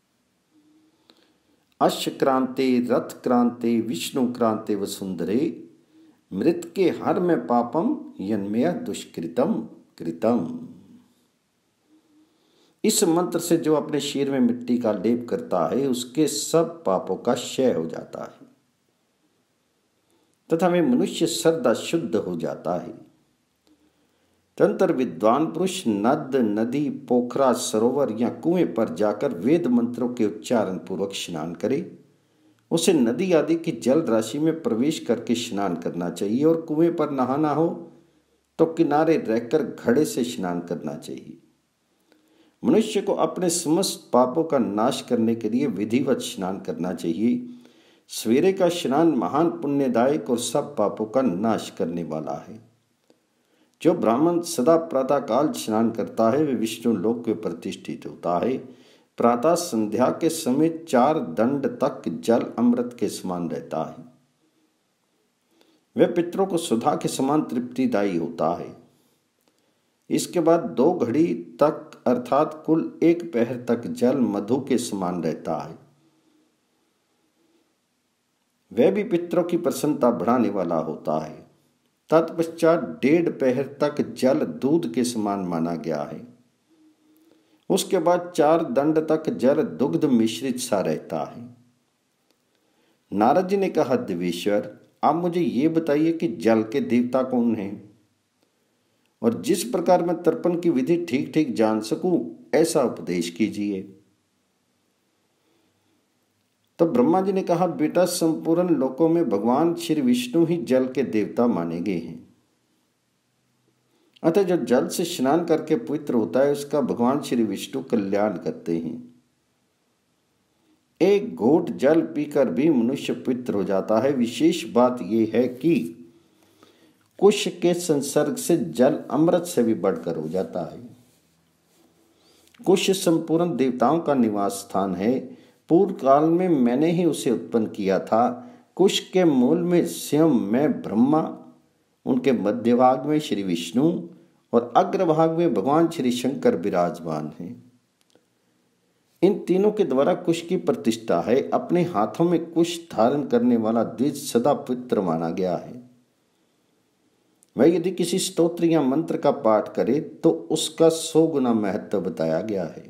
अश्व क्रांते, रथ क्रांते, विष्णु क्रांते वसुंधरे, मृत के हर में पापम यन्मया दुष्कृतम कृतम। इस मंत्र से जो अपने शीर में मिट्टी का लेप करता है, उसके सब पापों का क्षय हो जाता है तथा वे मनुष्य सदा शुद्ध हो जाता है। तंत्र विद्वान पुरुष नद, नदी, पोखरा, सरोवर या कुएं पर जाकर वेद मंत्रों के उच्चारण पूर्वक स्नान करे। उसे नदी आदि की जल राशि में प्रवेश करके स्नान करना चाहिए और कुएं पर नहाना हो तो किनारे रहकर घड़े से स्नान करना चाहिए। मनुष्य को अपने समस्त पापों का नाश करने के लिए विधिवत स्नान करना चाहिए। सवेरे का स्नान महान पुण्यदायक और सब पापों का नाश करने वाला है। जो ब्राह्मण सदा प्रातःकाल स्नान करता है वे विष्णु लोक में प्रतिष्ठित होता है। प्रातः संध्या के समय चार दंड तक जल अमृत के समान रहता है। वह पितरों को सुधा के समान तृप्तिदायी होता है। इसके बाद दो घड़ी तक अर्थात कुल एक पहर तक जल मधु के समान रहता है। वह भी पितरों की प्रसन्नता बढ़ाने वाला होता है। तत्पश्चात डेढ़ पहर तक जल दूध के समान माना गया है। उसके बाद चार दंड तक जल दुग्ध मिश्रित सा रहता है। नारद जी ने कहा, देवेश्वर, आप मुझे ये बताइए कि जल के देवता कौन हैं और जिस प्रकार मैं तर्पण की विधि ठीक ठीक जान सकूं ऐसा उपदेश कीजिए। तो ब्रह्मा जी ने कहा, बेटा, संपूर्ण लोकों में भगवान श्री विष्णु ही जल के देवता माने गए हैं। अतः जो जल से स्नान करके पवित्र होता है उसका भगवान श्री विष्णु कल्याण करते हैं। एक घूंट जल पीकर भी मनुष्य पवित्र हो जाता है। विशेष बात यह है कि कुश के संसर्ग से जल अमृत से भी बढ़कर हो जाता है। कुश संपूर्ण देवताओं का निवास स्थान है। पूर्व काल में मैंने ही उसे उत्पन्न किया था। कुश के मूल में स्वयं मैं ब्रह्मा, उनके मध्य भाग में श्री विष्णु और अग्रभाग में भगवान श्री शंकर विराजमान हैं। इन तीनों के द्वारा कुश की प्रतिष्ठा है। अपने हाथों में कुश धारण करने वाला द्विज सदा पवित्र माना गया है। वह यदि किसी स्तोत्र या मंत्र का पाठ करे तो उसका सौ गुना महत्व बताया गया है।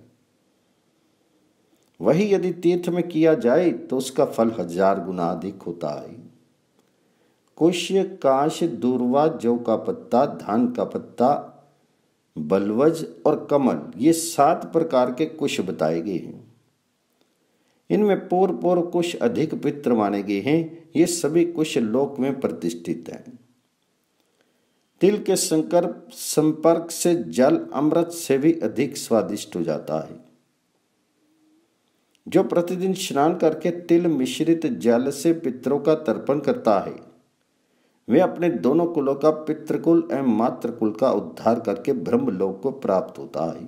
वही यदि तीर्थ में किया जाए तो उसका फल हजार गुना अधिक होता है। कुश, काश, दूर्वा, जौ का पत्ता, धान का पत्ता, बलवज और कमल, ये सात प्रकार के कुश बताए गए हैं। इनमें पूर्व पूर्व कुश अधिक पवित्र माने गए हैं। ये सभी कुश लोक में प्रतिष्ठित हैं। तिल के संकर संपर्क से जल अमृत से भी अधिक स्वादिष्ट हो जाता है। जो प्रतिदिन स्नान करके तिल मिश्रित जल से पितरों का तर्पण करता है वे अपने दोनों कुलों का पितृकुल एवं मातृकुल का उद्धार करके ब्रह्मलोक को प्राप्त होता है।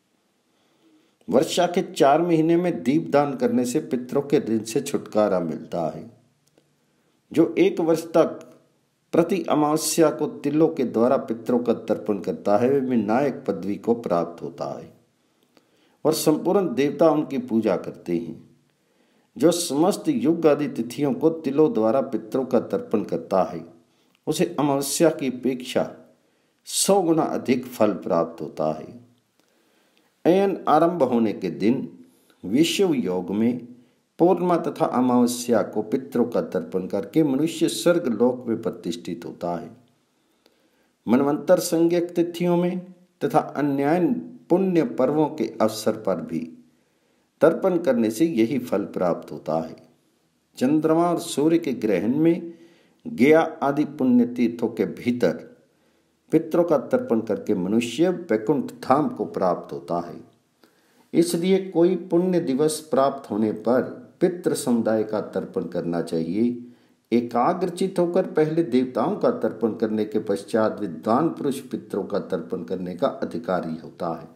वर्षा के चार महीने में दीपदान करने से पितरों के ऋण से छुटकारा मिलता है। जो एक वर्ष तक प्रति अमावस्या को तिलों के द्वारा पितरों का तर्पण करता है वे विनायक पदवी को प्राप्त होता है और संपूर्ण देवता उनकी पूजा करते हैं। जो समस्त युग आदि तिथियों को तिलों द्वारा पितरों का तर्पण करता है उसे अमावस्या की अपेक्षा सौ गुना अधिक फल प्राप्त होता है। अयन आरंभ होने के दिन विश्व योग में पूर्णिमा तथा अमावस्या को पितरों का तर्पण करके मनुष्य स्वर्ग लोक में प्रतिष्ठित होता है। मनवंतर संज्ञक तिथियों में तथा अन्य पुण्य पर्वों के अवसर पर भी तर्पण करने से यही फल प्राप्त होता है। चंद्रमा और सूर्य के ग्रहण में गया आदि पुण्य तीर्थों के भीतर पितरों का तर्पण करके मनुष्य वैकुंठ धाम को प्राप्त होता है। इसलिए कोई पुण्य दिवस प्राप्त होने पर पितृ समुदाय का तर्पण करना चाहिए। एकाग्रचित होकर पहले देवताओं का तर्पण करने के पश्चात विद्वान पुरुष पितरों का तर्पण करने का अधिकारी होता है।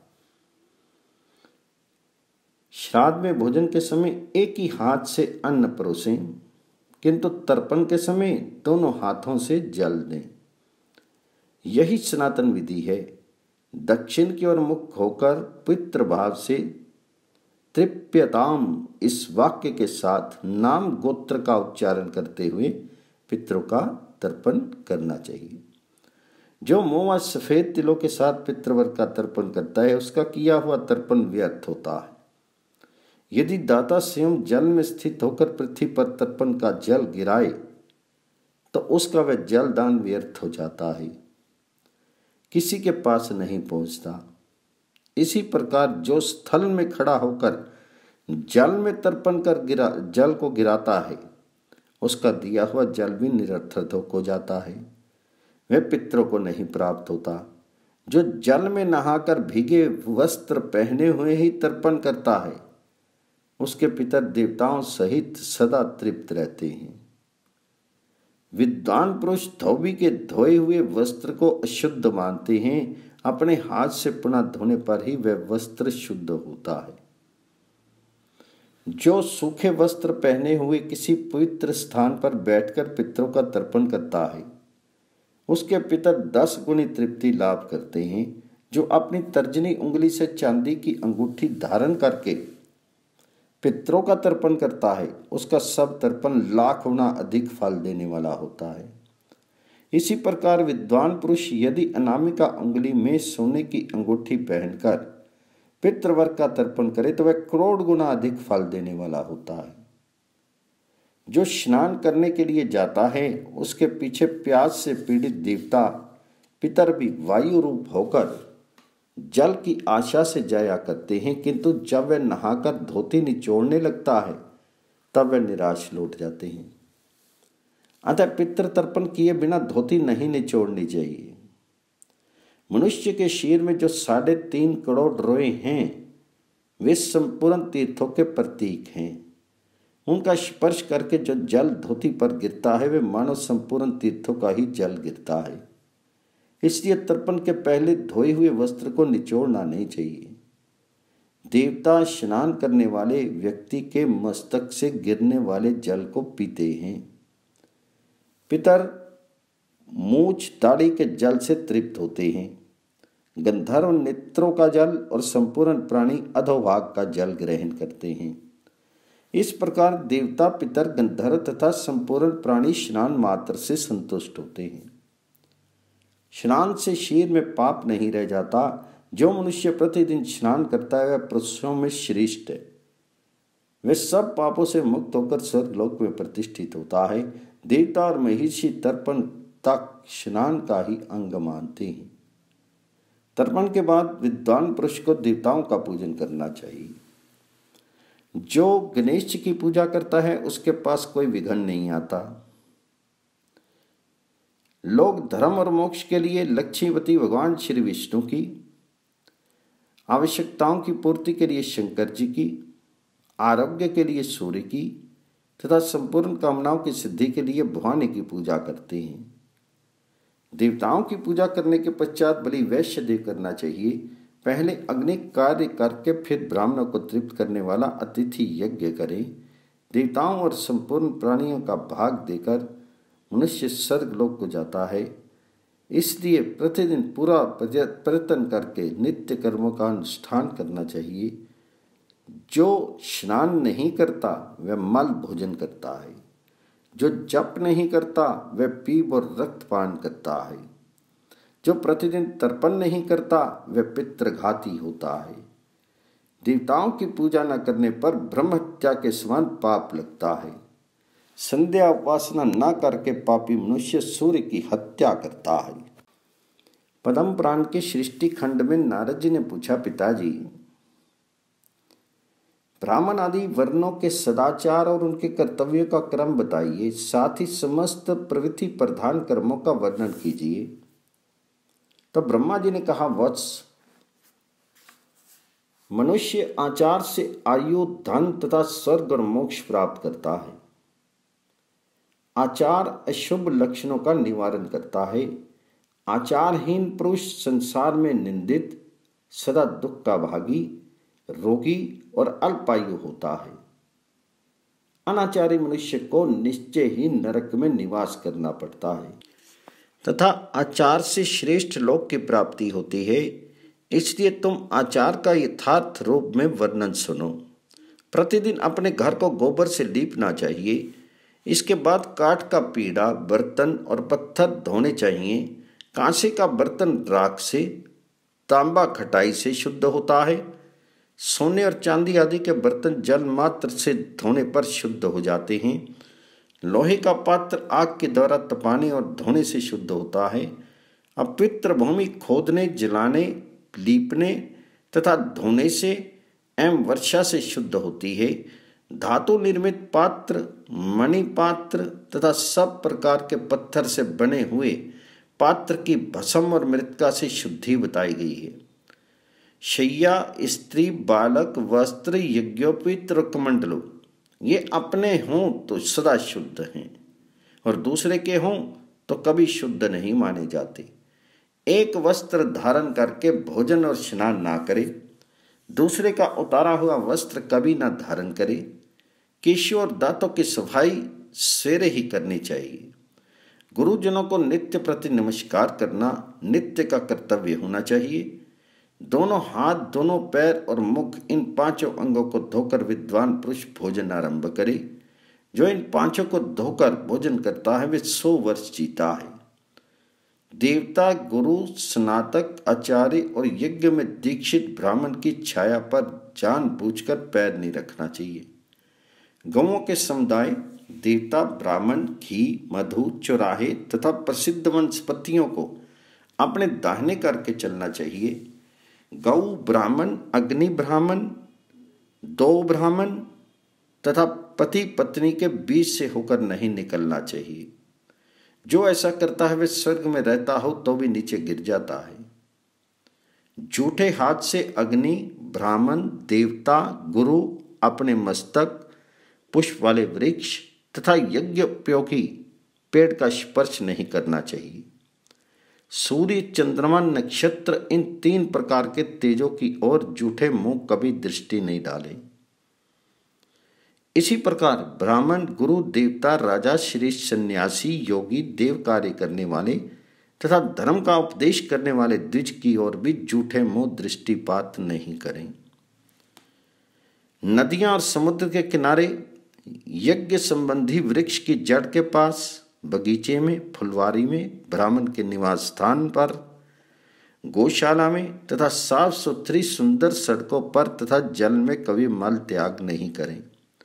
श्राद्ध में भोजन के समय एक ही हाथ से अन्न परोसें, किंतु तर्पण के समय दोनों हाथों से जल दें। यही सनातन विधि है। दक्षिण की ओर मुख होकर पितृ भाव से तृप्यताम इस वाक्य के साथ नाम गोत्र का उच्चारण करते हुए पितरों का तर्पण करना चाहिए। जो मोह सफेद तिलों के साथ पितृवर्ग का तर्पण करता है उसका किया हुआ तर्पण व्यर्थ होता है। यदि दाता स्वयं जल में स्थित होकर पृथ्वी पर तर्पण का जल गिराए तो उसका वह जल दान व्यर्थ हो जाता है। किसी के पास नहीं पहुंचता। इसी प्रकार जो स्थल में खड़ा होकर जल में तर्पण कर गिरा जल को गिराता है, उसका दिया हुआ जल भी निरर्थक हो जाता है, वह पितरों को नहीं प्राप्त होता। जो जल में नहाकर भीगे वस्त्र पहने हुए ही तर्पण करता है, उसके पितर देवताओं सहित सदा तृप्त रहते हैं। विद्वान पुरुष धोबी के धोए हुए वस्त्र को अशुद्ध मानते हैं, अपने हाथ से पुनः धोने पर ही वह वस्त्र शुद्ध होता है। जो सूखे वस्त्र पहने हुए किसी पवित्र स्थान पर बैठकर पितरों का तर्पण करता है, उसके पितर दस गुनी तृप्ति लाभ करते हैं। जो अपनी तर्जनी उंगली से चांदी की अंगूठी धारण करके पितरों का तर्पण करता है, उसका सब तर्पण लाख गुना अधिक फल देने वाला होता है। इसी प्रकार विद्वान पुरुष यदि अनामिका उंगली में सोने की अंगूठी पहनकर पितृवर्ग का तर्पण करे तो वह करोड़ गुना अधिक फल देने वाला होता है। जो स्नान करने के लिए जाता है, उसके पीछे प्यास से पीड़ित देवता पितर भी वायु रूप होकर जल की आशा से जाया करते हैं, किंतु जब वह नहाकर धोती निचोड़ने लगता है तब वह निराश लौट जाते हैं। अतः पितृ तर्पण किए बिना धोती नहीं निचोड़नी चाहिए। मनुष्य के शरीर में जो साढ़े तीन करोड़ रोए हैं, वे संपूर्ण तीर्थों के प्रतीक हैं। उनका स्पर्श करके जो जल धोती पर गिरता है, वे मानो संपूर्ण तीर्थों का ही जल गिरता है। इसलिए तर्पण के पहले धोए हुए वस्त्र को निचोड़ना नहीं चाहिए। देवता स्नान करने वाले व्यक्ति के मस्तक से गिरने वाले जल को पीते हैं। पितर मूछ दाढ़ी के जल से तृप्त होते हैं। गंधर्व नेत्रों का जल और संपूर्ण प्राणी अधोभाग का जल ग्रहण करते हैं। इस प्रकार देवता, पितर, गंधर्व तथा संपूर्ण प्राणी स्नान मात्र से संतुष्ट होते हैं। स्नान से शरीर में पाप नहीं रह जाता। जो मनुष्य प्रतिदिन स्नान करता है वह पुरुषों में श्रेष्ठ है। वह सब पापों से मुक्त होकर स्वर्गलोक में प्रतिष्ठित होता है। देवता और महिषी तर्पण तक स्नान का ही अंग मानते हैं। तर्पण के बाद विद्वान पुरुष को देवताओं का पूजन करना चाहिए। जो गणेश जी की पूजा करता है उसके पास कोई विघ्न नहीं आता। लोग धर्म और मोक्ष के लिए लक्ष्मीपति भगवान श्री विष्णु की, आवश्यकताओं की पूर्ति के लिए शंकर जी की, आरोग्य के लिए सूर्य की तथा संपूर्ण कामनाओं की सिद्धि के लिए भवानी की पूजा करते हैं। देवताओं की पूजा करने के पश्चात बलि वैश्य देव करना चाहिए। पहले अग्नि कार्य करके फिर ब्राह्मणों को तृप्त करने वाला अतिथि यज्ञ करे। देवताओं और संपूर्ण प्राणियों का भाग देकर मनुष्य स्वर्गलोक को जाता है। इसलिए प्रतिदिन पूरा प्रयत्न करके नित्य कर्मों का अनुष्ठान करना चाहिए। जो स्नान नहीं करता वह मल भोजन करता है। जो जप नहीं करता वह पीप और रक्तपान करता है। जो प्रतिदिन तर्पण नहीं करता वह पितृघाती होता है। देवताओं की पूजा न करने पर ब्रह्महत्या के समान पाप लगता है। संध्या उपासना न करके पापी मनुष्य सूर्य की हत्या करता है। पद्म पुराण के सृष्टि खंड में नारद जी ने पूछा, पिताजी, ब्राह्मण आदि वर्णों के सदाचार और उनके कर्तव्यों का क्रम बताइए, साथ ही समस्त प्रवृत्ति प्रधान कर्मों का वर्णन कीजिए। तो ब्रह्मा जी ने कहा, वत्स, मनुष्य आचार से आयु, धन तथा स्वर्ग और मोक्ष प्राप्त करता है। आचार अशुभ लक्षणों का निवारण करता है। आचारहीन पुरुष संसार में निंदित, सदा दुख का भागी, रोगी और अल्पायु होता है। अनाचारी मनुष्य को निश्चय ही नरक में निवास करना पड़ता है तथा आचार से श्रेष्ठ लोक की प्राप्ति होती है। इसलिए तुम आचार का यथार्थ रूप में वर्णन सुनो। प्रतिदिन अपने घर को गोबर से लीपना चाहिए। इसके बाद काठ का पीढ़ा, बर्तन और पत्थर धोने चाहिए। कांसे का बर्तन राख से, तांबा खटाई से शुद्ध होता है। सोने और चांदी आदि के बर्तन जल मात्र से धोने पर शुद्ध हो जाते हैं। लोहे का पात्र आग के द्वारा तपाने और धोने से शुद्ध होता है। अपवित्र भूमि खोदने, जलाने, लीपने तथा धोने से एवं वर्षा से शुद्ध होती है। धातु निर्मित पात्र, मणि पात्र तथा सब प्रकार के पत्थर से बने हुए पात्र की भस्म और मृत्तिका से शुद्धि बताई गई है। शैया, स्त्री, बालक, वस्त्र, यज्ञोपवीत और कमंडलो ये अपने हों तो सदा शुद्ध हैं और दूसरे के हों तो कभी शुद्ध नहीं माने जाते। एक वस्त्र धारण करके भोजन और स्नान ना करे, दूसरे का उतारा हुआ वस्त्र कभी ना धारण करे। केशों और दांतों की सफाई सवेरे ही करनी चाहिए। गुरुजनों को नित्य प्रति नमस्कार करना नित्य का कर्तव्य होना चाहिए। दोनों हाथ, दोनों पैर और मुख, इन पांचों अंगों को धोकर विद्वान पुरुष भोजन आरंभ करे। जो इन पांचों को धोकर भोजन करता है वे सौ वर्ष जीता है। देवता, गुरु, स्नातक, आचार्य और यज्ञ में दीक्षित ब्राह्मण की छाया पर जानबूझकर पैर नहीं रखना चाहिए। गौओं के समुदाय, देवता, ब्राह्मण, घी, मधु, चौराहे तथा प्रसिद्ध वनस्पतियों को अपने दाहिने करके चलना चाहिए। गौ ब्राह्मण, अग्नि ब्राह्मण, दो ब्राह्मण तथा पति पत्नी के बीच से होकर नहीं निकलना चाहिए। जो ऐसा करता है वह स्वर्ग में रहता हो तो भी नीचे गिर जाता है। झूठे हाथ से अग्नि, ब्राह्मण, देवता, गुरु, अपने मस्तक, पुष्प वाले वृक्ष तथा यज्ञ उपयोगी पेड़ का स्पर्श नहीं करना चाहिए। सूर्य, चंद्रमा, नक्षत्र इन तीन प्रकार के तेजों की ओर झूठे मुंह कभी दृष्टि नहीं डाले। इसी प्रकार ब्राह्मण, गुरु, देवता, राजा, श्रेष्ठ, सन्यासी, योगी, देव कार्य करने वाले तथा धर्म का उपदेश करने वाले द्विज की ओर भी झूठे मुंह दृष्टिपात नहीं करें। नदियां और समुद्र के किनारे, यज्ञ संबंधी वृक्ष की जड़ के पास, बगीचे में, फुलवारी में, ब्राह्मण के निवास स्थान पर, गौशाला में तथा साफ सुथरी सुंदर सड़कों पर तथा जल में कभी मल त्याग नहीं करें।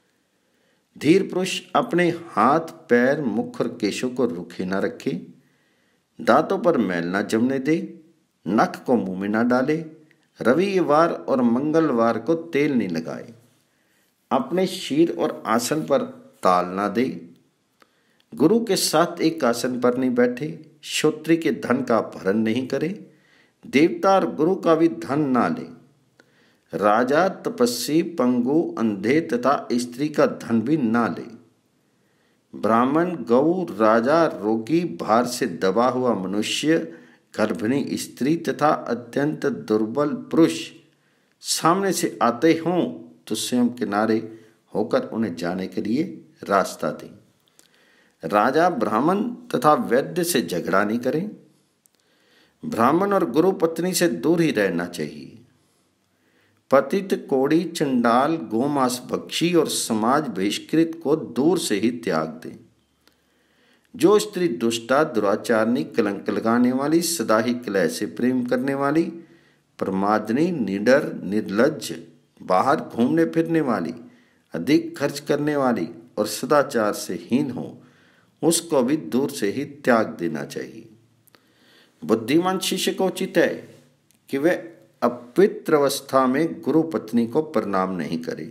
धीर पुरुष अपने हाथ, पैर, मुख और केशों को रुखे न रखे, दांतों पर मैल न जमने दे, नख को मुंह में न डाले, रविवार और मंगलवार को तेल नहीं लगाए, अपने शीर और आसन पर ताल न दे, गुरु के साथ एक आसन पर नहीं बैठे, श्रोत्री के धन का अपहरण नहीं करे, देवता और गुरु का भी धन ना ले, राजा, तपस्वी, पंगु, अंधे तथा स्त्री का धन भी ना ले, ब्राह्मण, गौ, राजा, रोगी, भार से दबा हुआ मनुष्य, गर्भिणी स्त्री तथा अत्यंत दुर्बल पुरुष सामने से आते हों तो स्वयं किनारे होकर उन्हें जाने के लिए रास्ता दें। राजा, ब्राह्मण तथा वैद्य से झगड़ा नहीं करें। ब्राह्मण और गुरु पत्नी से दूर ही रहना चाहिए। पतित, कोड़ी, चंडाल, गोमांस भक्षी और समाज बहिष्कृत को दूर से ही त्याग दें। जो स्त्री दुष्टा, दुराचारणी, कलंक लगाने वाली, सदा ही कलह से प्रेम करने वाली, प्रमादनी, निडर, निर्लज्ज, बाहर घूमने फिरने वाली, अधिक खर्च करने वाली और सदाचार से हीन हो, उसको भी दूर से ही त्याग देना चाहिए। बुद्धिमान शिष्य को उचित है कि वह अपवित्र अवस्था में गुरु पत्नी को प्रणाम नहीं करे,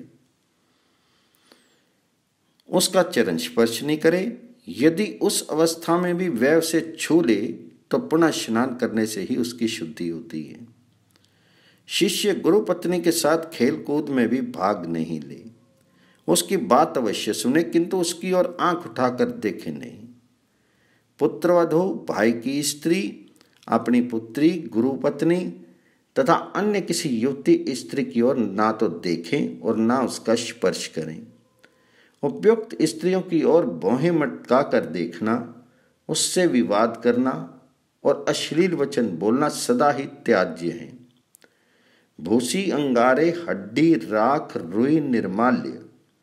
उसका चरण स्पर्श नहीं करे। यदि उस अवस्था में भी वह उसे छू ले तो पुनः स्नान करने से ही उसकी शुद्धि होती है। शिष्य गुरु पत्नी के साथ खेल कूद में भी भाग नहीं ले, उसकी बात अवश्य सुने किंतु उसकी ओर आंख उठाकर देखे नहीं। पुत्रवधू, भाई की स्त्री, अपनी पुत्री, गुरु पत्नी तथा अन्य किसी युवती स्त्री की ओर ना तो देखें और ना उसका स्पर्श करें। उपयुक्त स्त्रियों की ओर भौहें मटका कर देखना, उससे विवाद करना और अश्लील वचन बोलना सदा ही त्याज्य है। भूसी, अंगारे, हड्डी, राख, रुई, निर्माल्य,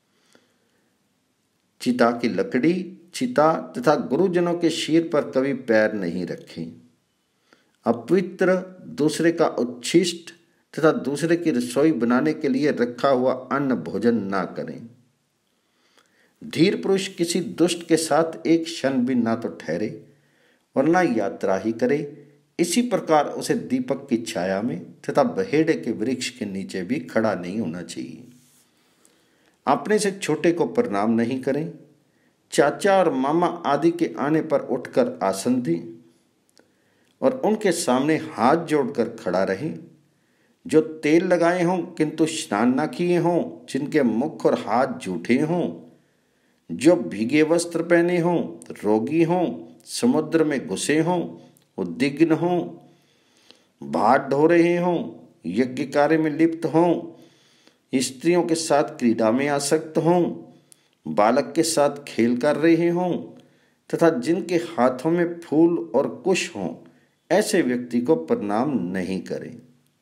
चिता की लकड़ी, चिता तथा गुरुजनों के शीर पर कभी पैर नहीं रखें। अपवित्र, दूसरे का उच्छिष्ट तथा दूसरे की रसोई बनाने के लिए रखा हुआ अन्न भोजन ना करें। धीर पुरुष किसी दुष्ट के साथ एक क्षण भी ना तो ठहरे और ना यात्रा ही करे, इसी प्रकार उसे दीपक की छाया में तथा बहेड़े के वृक्ष के नीचे भी खड़ा नहीं होना चाहिए। अपने से छोटे को प्रणाम नहीं करें। चाचा और मामा आदि के आने पर उठकर आसन दें और उनके सामने हाथ जोड़कर खड़ा रहें। जो तेल लगाए हों किंतु स्नान न किए हों, जिनके मुख और हाथ जूठे हों, जो भीगे वस्त्र पहने हों, रोगी हों, समुद्र में घुसे हों, उद्विग्न हों, भात ढो रहे हों, यज्ञ कार्य में लिप्त हों, स्त्रियों के साथ क्रीड़ा में आसक्त हों, बालक के साथ खेल कर रहे हों तथा जिनके हाथों में फूल और कुश हों, ऐसे व्यक्ति को प्रणाम नहीं करें।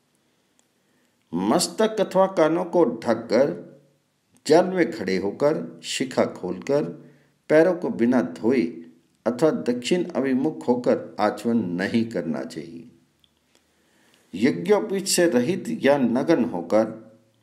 मस्तक अथवा कानों को ढककर, जल में खड़े होकर, शिखा खोलकर, पैरों को बिना धोए अथवा दक्षिण अभिमुख होकर आचमन नहीं करना चाहिए। यज्ञोपवीत से रहित या नग्न होकर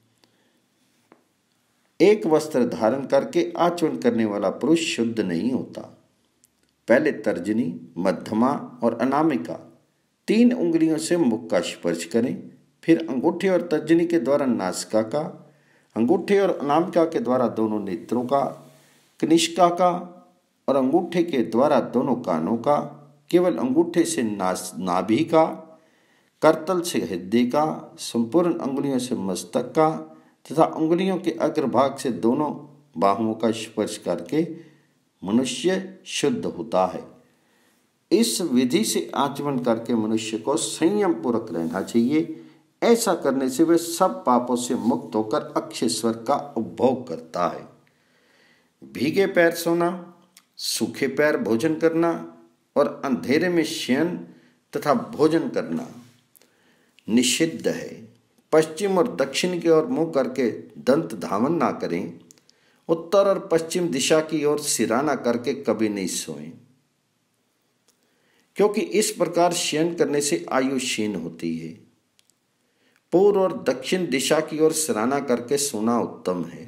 एक वस्त्र धारण करके आचमन करने वाला पुरुष शुद्ध नहीं होता। पहले तर्जनी, मध्यमा और अनामिका तीन उंगलियों से मुख का स्पर्श करें, फिर अंगूठे और तर्जनी के द्वारा नासिका का, अंगूठे और अनामिका के द्वारा दोनों नेत्रों का, कनिष्का का और अंगूठे के द्वारा दोनों कानों का, केवल अंगूठे से नास नाभि का, करतल से हृदय का, संपूर्ण अंगुलियों से मस्तक का तथा अंगुलियों के अग्रभाग से दोनों बाहुओं का स्पर्श करके मनुष्य शुद्ध होता है। इस विधि से आचमन करके मनुष्य को संयम पूर्वक रहना चाहिए। ऐसा करने से वे सब पापों से मुक्त होकर अक्षय स्वर्ग का उपभोग करता है। भीगे पैर सोना, सूखे पैर भोजन करना और अंधेरे में शयन तथा भोजन करना निषिद्ध है। पश्चिम और दक्षिण की ओर मुंह करके दंत धावन ना करें। उत्तर और पश्चिम दिशा की ओर सिराना करके कभी नहीं सोएं, क्योंकि इस प्रकार शयन करने से आयु क्षीण होती है। पूर्व और दक्षिण दिशा की ओर सिराना करके सोना उत्तम है।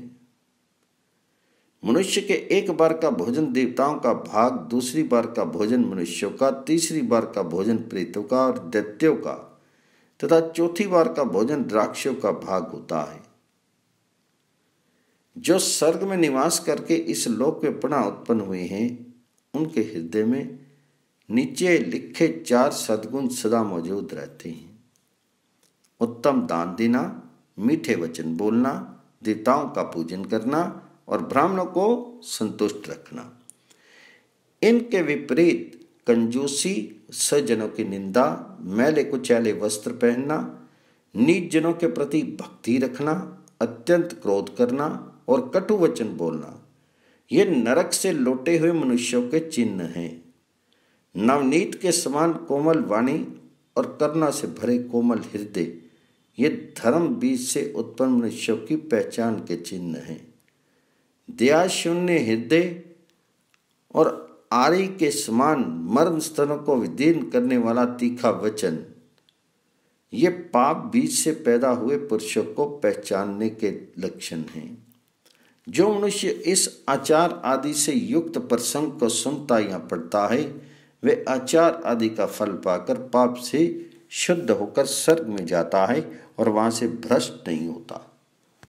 मनुष्य के एक बार का भोजन देवताओं का भाग, दूसरी बार का भोजन मनुष्यों का, तीसरी बार का भोजन प्रेतों का और दैत्यों का तथा चौथी बार का भोजन राक्षसों का भाग होता है। जो स्वर्ग में निवास करके इस लोक में पुनः उत्पन्न हुए हैं, उनके हृदय में नीचे लिखे चार सद्गुण सदा मौजूद रहते हैं। उत्तम दान देना, मीठे वचन बोलना, देवताओं का पूजन करना और ब्राह्मणों को संतुष्ट रखना। इनके विपरीत कंजूसी, सज्जनों की निंदा, मैले कुचैले वस्त्र पहनना, नीच जनों के प्रति भक्ति रखना, अत्यंत क्रोध करना और कटु वचन बोलना, ये नरक से लौटे हुए मनुष्यों के चिन्ह हैं। नवनीत के समान कोमल वाणी और करुणा से भरे कोमल हृदय, ये धर्म बीज से उत्पन्न मनुष्यों की पहचान के चिन्ह हैं। दया शून्य हृदय और आरी के समान मर्म स्तनों को विदीर्ण करने वाला तीखा वचन, ये पाप बीज से पैदा हुए पुरुषों को पहचानने के लक्षण हैं। जो मनुष्य इस आचार आदि से युक्त प्रसंग को सुनता या पढ़ता है, वे आचार आदि का फल पाकर पाप से शुद्ध होकर स्वर्ग में जाता है और वहां से भ्रष्ट नहीं होता।